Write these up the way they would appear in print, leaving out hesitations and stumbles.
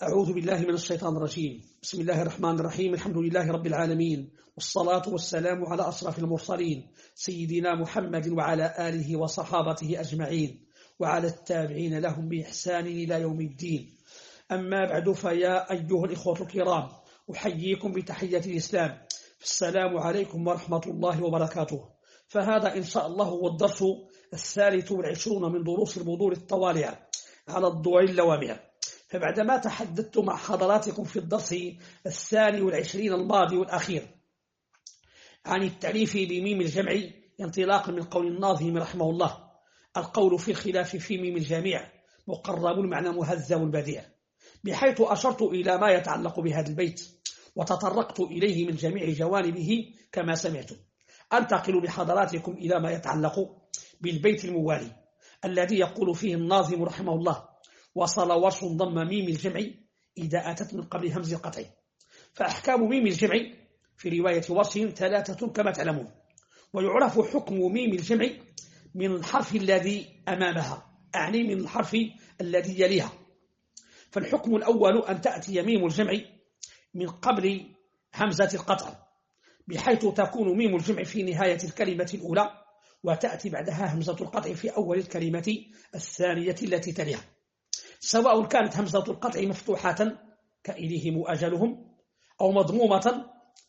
أعوذ بالله من الشيطان الرجيم. بسم الله الرحمن الرحيم. الحمد لله رب العالمين، والصلاة والسلام على أشرف المرسلين سيدنا محمد وعلى آله وصحابته أجمعين وعلى التابعين لهم بإحسان إلى يوم الدين. أما بعد، فيا أيها الإخوة الكرام، أحييكم بتحية الإسلام. السلام عليكم ورحمة الله وبركاته. فهذا إن شاء الله هو الدرس 23 من دروس البذور الطوالع على الضوء اللوامع. فبعدما تحدثت مع حضراتكم في الدرس 22 الماضي والأخير عن التعريف بميم الجمع انطلاقا من قول الناظم رحمه الله: القول في الخلاف في ميم الجميع مقرب المعنى مهذب البديع، بحيث أشرت إلى ما يتعلق بهذا البيت وتطرقت إليه من جميع جوانبه كما سمعت. أنتقل بحضراتكم إلى ما يتعلق بالبيت الموالي الذي يقول فيه الناظم رحمه الله: وصل ورش ضم ميم الجمع إذا أتت من قبل همز القطع. فأحكام ميم الجمع في رواية ورش 3 كما تعلمون، ويعرف حكم ميم الجمع من الحرف الذي أمامها، أعني من الحرف الذي يليها. فالحكم الأول أن تأتي ميم الجمع من قبل همزة القطع، بحيث تكون ميم الجمع في نهاية الكلمة الأولى وتأتي بعدها همزة القطع في أول الكلمة الثانية التي تليها، سواء كانت همزة القطع مفتوحة كإليهم أجلهم، أو مضمومة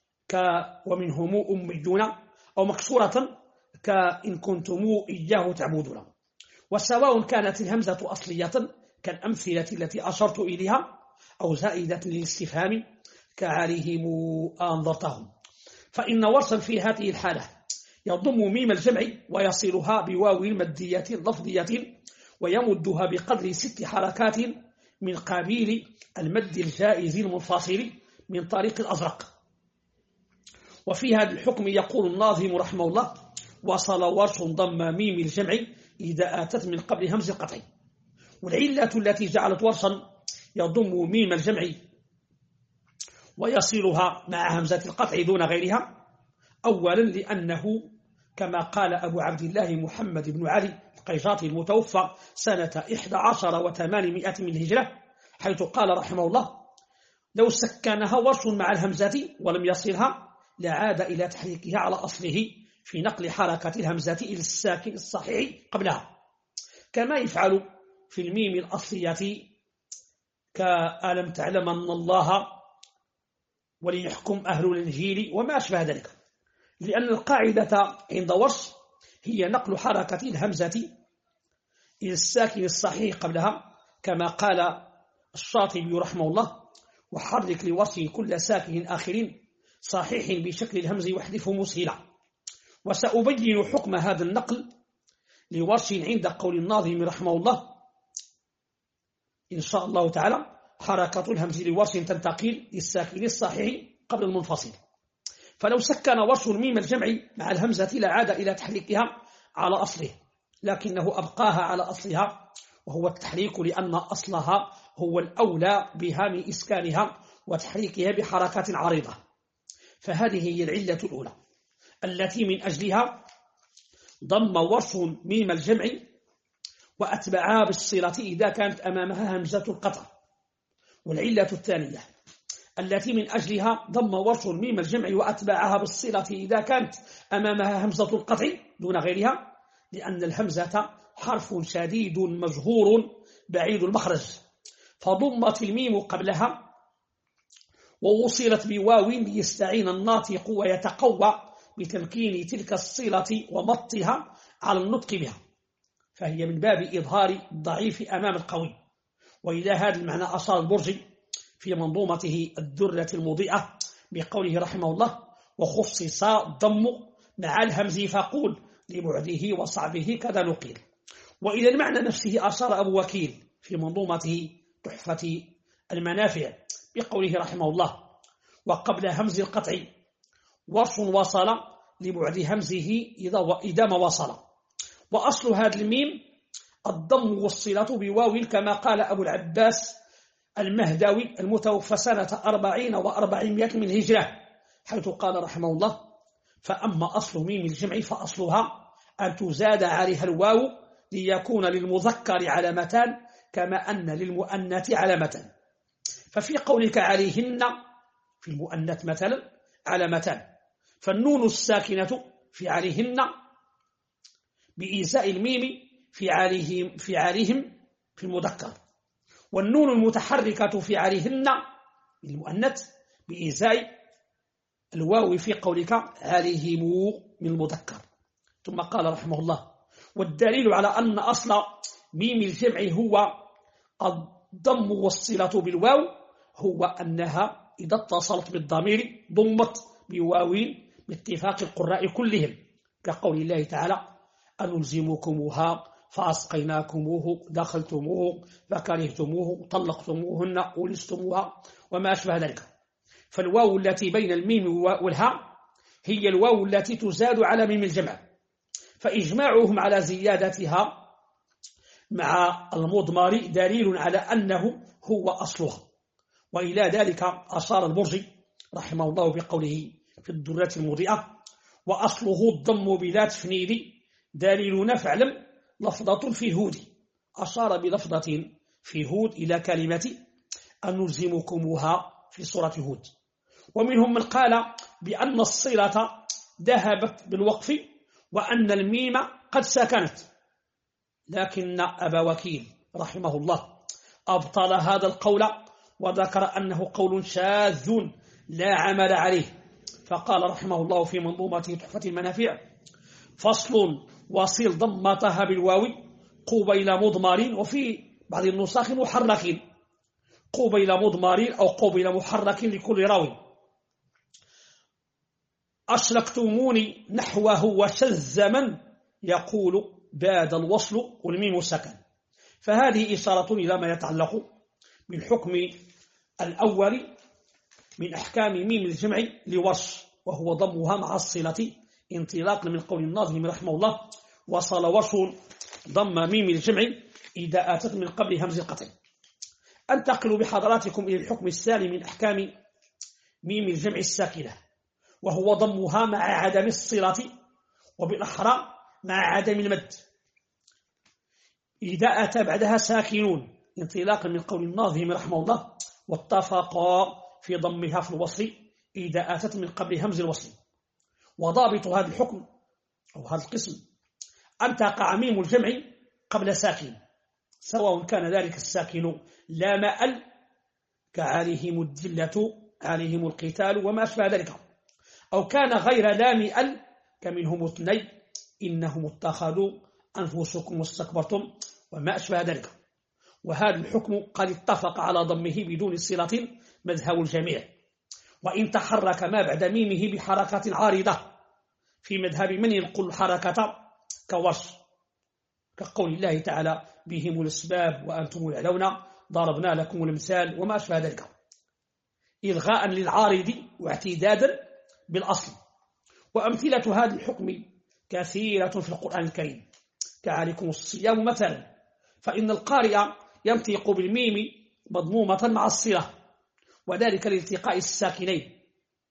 ومنهم أميون، أو مكسورة كإن كنتم إياه تعبدون، وسواء كانت الهمزة أصلية كالأمثلة التي أشرت إليها، أو زائدة للاستفهام كعليهم أنظرتهم. فإن ورشا في هذه الحالة يضم ميم الجمع ويصلها بواو المدية لفظية، ويمدها بقدر 6 حركات من قبيل المد الجائز المنفصل من طريق الأزرق. وفي هذا الحكم يقول الناظم رحمه الله: وصل ورش ضم ميم الجمع إذا أتت من قبل همز القطع. والعلة التي جعلت ورشا يضم ميم الجمع ويصلها مع همزة القطع دون غيرها: أولا لأنه كما قال أبو عبد الله محمد بن علي القيجاطي المتوفى سنة 11 و800 من الهجرة، حيث قال رحمه الله: لو سكنها ورش مع الهمزة ولم يصلها لعاد إلى تحريكها على أصله في نقل حركة الهمزة إلى الساكن الصحيح قبلها، كما يفعل في الميم الأصلية كألم تعلم أن الله وليحكم أهل الإنجيل وما أشبه ذلك. لأن القاعدة عند ورش هي نقل حركة الهمزة إلى الساكن الصحيح قبلها، كما قال الشاطبي رحمه الله: وحرك لورش كل ساكن آخر صحيح بشكل الهمز واحذفه مسهلا. وسأبين حكم هذا النقل لورش عند قول الناظم رحمه الله إن شاء الله تعالى: حركة الهمز لورش تنتقل للساكن الصحيح قبل المنفصل. فلو سكن ورش ميم الجمع مع الهمزة لعاد إلى تحريكها على أصله، لكنه أبقاها على أصلها وهو التحريك، لأن أصلها هو الأولى بهام إسكانها وتحريكها بحركات عريضة. فهذه هي العلة الأولى التي من أجلها ضم ورش ميم الجمع وأتبعها بالصلة إذا كانت أمامها همزة القطع. والعلة الثانية التي من أجلها ضم ورش ميم الجمع وأتبعها بالصلة إذا كانت أمامها همزة القطع دون غيرها، لأن الهمزة حرف شديد مجهور بعيد المخرج، فضمت الميم قبلها ووصلت بواو ليستعين الناطق ويتقوى بتمكين تلك الصلة ومطها على النطق بها، فهي من باب إظهار الضعيف أمام القوي. وإلى هذا المعنى أشار البرجي في منظومته الدرة المضيئة بقوله رحمه الله: وخصص الضم مع الهمز فقول لبعده وصعبه كذا نقيل. وإلى المعنى نفسه أشار أبو وكيل في منظومته تحفة المنافع بقوله رحمه الله: وقبل همز القطع ورش وصل لبعد همزه إذا ما وصل. وأصل هذا الميم الضم والصلة بواو، كما قال أبو العباس المهدوي المتوفى سنة 40 و400 من الهجرة، حيث قال رحمه الله: فأما أصل ميم الجمع فأصلها أن تزاد عليها الواو ليكون للمذكر علامتان كما أن للمؤنث علامتان. ففي قولك عليهن في المؤنث مثلا علامتان، فالنون الساكنة في عليهن بإيزاء الميم في عليهم في المذكر، والنون المتحركة في عليهن المؤنث بإيزاء الواو في قولك عليهم من المذكر. ثم قال رحمه الله: والدليل على أن أصل ميم الجمع هو الضم والصلة بالواو هو أنها إذا اتصلت بالضمير ضمت بواوين باتفاق القراء كلهم، كقول الله تعالى: أنلزمكموها فأسقيناكموه دخلتموه فكرهتموه طلقتموهن أولستموها وما أشبه ذلك. فالواو التي بين الميم والهاء هي الواو التي تزاد على ميم الجمع، فإجماعهم على زيادتها مع المضمر دليل على أنه هو أصلها. وإلى ذلك أشار البرجي رحمه الله بقوله في الدرة المضيئة: وأصله الضم بلا تفنيد دليلنا فاعلم لفظة في هود. أشار بلفظة في هود إلى كلمة أنلزمكموها في سورة هود. ومنهم من قال بأن الصلة ذهبت بالوقف وأن الميم قد سكنت، لكن أبا وكيل رحمه الله أبطل هذا القول وذكر أنه قول شاذ لا عمل عليه، فقال رحمه الله في منظومته تحفة المنافع: فصل وصل ضمتها بالواو قبيل مضمر، وفي بعض النسخ محرك قبيل مضمر أو قبيل محرك لكل راوي. أشركتموني نحوه وشذ من يقول باد الوصل والميم سكن. فهذه إشارة إلى ما يتعلق بالحكم الأول من أحكام ميم الجمع لورش، وهو ضمها مع الصلة انطلاقا من قول الناظم رحمه الله: وصل ورش ضم ميم الجمع إذا آتت من قبل همز القطع. أنتقل بحضراتكم إلى الحكم الثاني من أحكام ميم الجمع الساكنة، وهو ضمها مع عدم الصلة، وبالأحرى مع عدم المد إذا أتى بعدها ساكنون، انطلاقا من قول الناظم رحمه الله: واتفقا في ضمها في الوصل إذا أتت من قبل همز الوصل. وضابط هذا الحكم أو هذا القسم أن تقع ميم الجمع قبل ساكن، سواء كان ذلك الساكن لا مأل كعليهم الذلة عليهم القتال وما أشبه ذلك، أو كان غير لا مأل كمنهم اثني إنهم اتخذوا أنفسكم واستكبرتم وما أشبه ذلك. وهذا الحكم قد اتفق على ضمه بدون صلة مذهب الجميع، وإن تحرك ما بعد ميمه بحركة عارضة في مذهب من ينقل الحركة كورش، كقول الله تعالى: بهم الأسباب وأنتم يعلون ضربنا لكم الأمثال وما أشبه ذلك، إلغاء للعارض واعتدادا بالأصل. وأمثلة هذا الحكم كثيرة في القرآن الكريم، كعليكم الصيام مثلا، فإن القارئ ينطق بالميم مضمومة مع الصلة، وذلك لالتقاء الساكنين.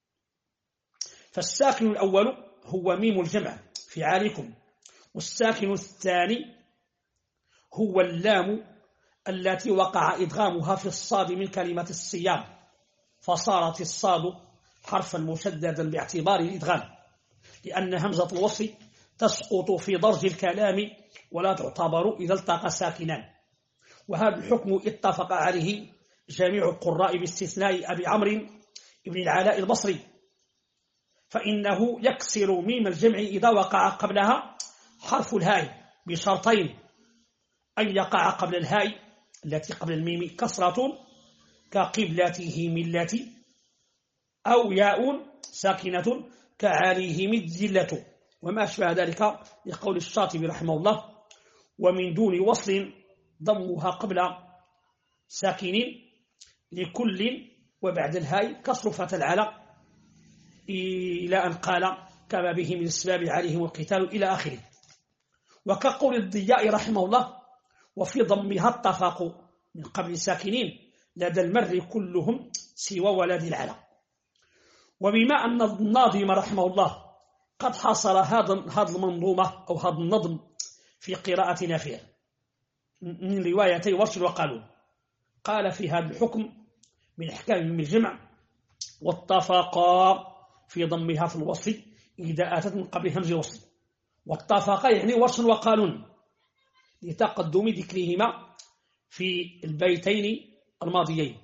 فالساكن الأول هو ميم الجمع في عليكم، والساكن الثاني هو اللام التي وقع إدغامها في الصاد من كلمة الصيام، فصارت الصاد حرفا مشددا باعتبار الإدغام، لأن همزة الوصل تسقط في درج الكلام ولا تعتبر إذا التقى ساكنان. وهذا الحكم اتفق عليه جميع القراء باستثناء أبي عمرو بن العلاء البصري، فإنه يكسر ميم الجمع إذا وقع قبلها حرف الهاء بشرطين: أن يقع قبل الهاء التي قبل الميم كسرة كقبلته ملتي، أو ياء ساكنة كعليهم الذلة وما أشبه ذلك، لقول الشاطبي رحمه الله: ومن دون وصل ضمها قبل ساكن لكل وبعد الهاء كسر فتى العلى، إلى أن قال: كما به من الأسباب عليهم القتال إلى آخره. وكقول الضياء رحمه الله: وفي ضمها اتفقوا من قبل ساكنين لدى المر كلهم سوى ولد العلى. وبما أن الناظم رحمه الله قد حصل هذا المنظومة أو هذا النظم في قراءة نافع من روايتي ورش وقالون، قال في هذا الحكم من أحكام من الجمع. واتفقا في ضمها في الوصل إذا أتت من قبل همز الوصل. واتفقا يعني ورش وقالون لتقدم ذكرهما في البيتين الماضيين.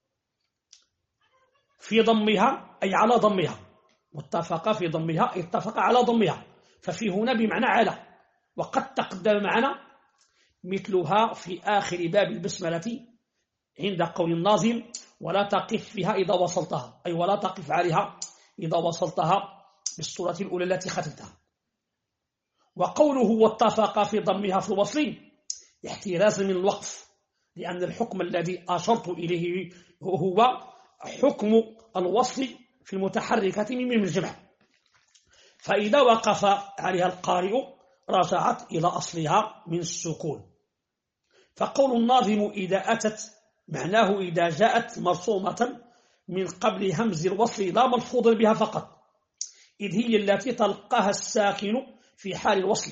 في ضمها أي على ضمها، واتفق في ضمها اتفق على ضمها، ففي هنا بمعنى على. وقد تقدم معنا مثلها في آخر باب البسملة عند قول الناظم: ولا تقف فيها إذا وصلتها، أي ولا تقف عليها إذا وصلتها بالصورة الأولى التي ختمتها. وقوله واتفق في ضمها في الوصل احتراز من الوقف، لأن الحكم الذي أشرت إليه هو حكم الوصل في المتحركة من الجمع، فإذا وقف عليها القارئ رجعت إلى أصلها من السكون. فقول الناظم إذا أتت معناه إذا جاءت مرسومة من قبل همز الوصل لا ملفوظا بها فقط، إذ هي التي تلقاها الساكن في حال الوصل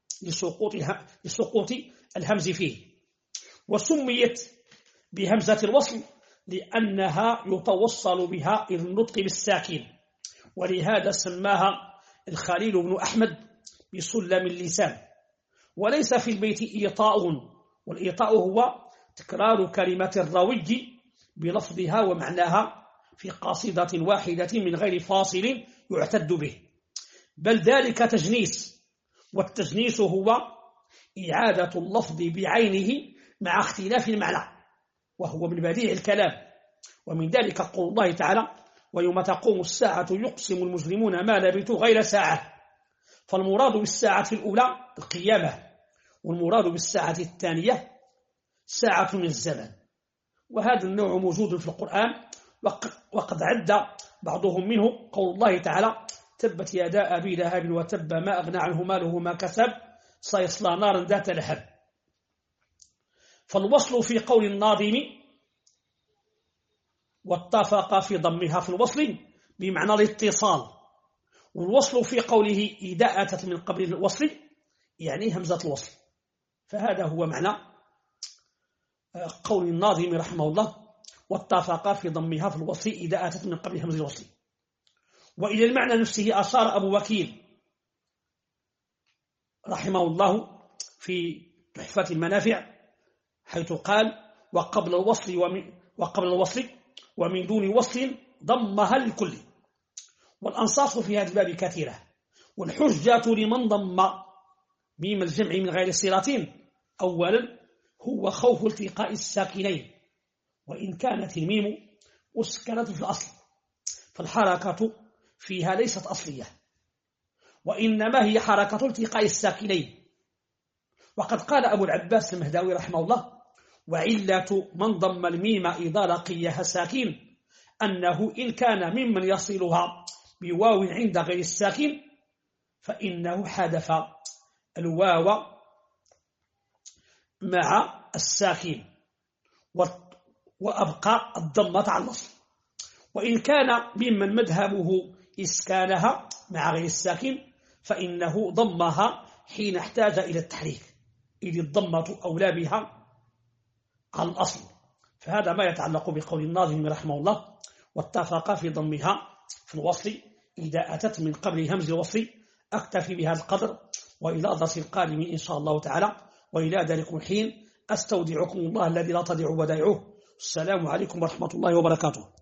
لسقوط الهمز فيه. وسميت بهمزة الوصل لأنها يتوصل بها إلى النطق بالساكن، ولهذا سماها الخليل بن أحمد بسلم اللسان. وليس في البيت إيطاء، والإيطاء هو تكرار كلمة الروي بلفظها ومعناها في قصيدة واحدة من غير فاصل يعتد به، بل ذلك تجنيس. والتجنيس هو إعادة اللفظ بعينه مع اختلاف المعنى، وهو من بديع الكلام. ومن ذلك قول الله تعالى: ويوم تقوم الساعة يقسم المجرمون ما لبثوا غير ساعة. فالمراد بالساعة الأولى القيامة، والمراد بالساعة الثانية ساعة من الزمن. وهذا النوع موجود في القرآن، وقد عد بعضهم منه قول الله تعالى: تبت يدا أبي لهب وتب ما أغنى عنه ماله ما كسب سيصلى نارا ذات لهب. فالوصل في قول الناظم واتفق في ضمها في الوصل بمعنى الاتصال، والوصل في قوله إذا أتت من قبل الوصل يعني همزة الوصل. فهذا هو معنى قول الناظم رحمه الله: واتفق في ضمها في الوصل إذا أتت من قبل همزة الوصل. وإلى المعنى نفسه أشار أبو وكيل رحمه الله في تحفة المنافع، حيث قال: وقبل الوصل ومن دون وصل ضمها للكل. والأنصاص في هذا الباب كثيرة، والحجة لمن ضم ميم الجمع من غير صلة أولا هو خوف التقاء الساكنين، وإن كانت الميم أسكنت في الأصل فالحركة فيها ليست أصلية، وإنما هي حركة التقاء الساكنين. وقد قال أبو العباس المهداوي رحمه الله: وعلة من ضم الميم إذا لقيها ساكن أنه إن كان ممن يصلها بواو عند غير الساكن فإنه حذف الواو مع الساكن وأبقى الضمة على الأصل. وإن كان ممن مذهبه إسكانها مع غير الساكن فإنه ضمها حين احتاج إلى التحريك، إذ الضمة أولى بها على الأصل. فهذا ما يتعلق بقول الناظم رحمه الله: واتفق في ضمها في الوصل إذا أتت من قبل همز الوصل. أكتفي بهذا القدر، وإلى درس القادم إن شاء الله تعالى، وإلى ذلك الحين أستودعكم الله الذي لا تضيع ودائعه. السلام عليكم ورحمة الله وبركاته.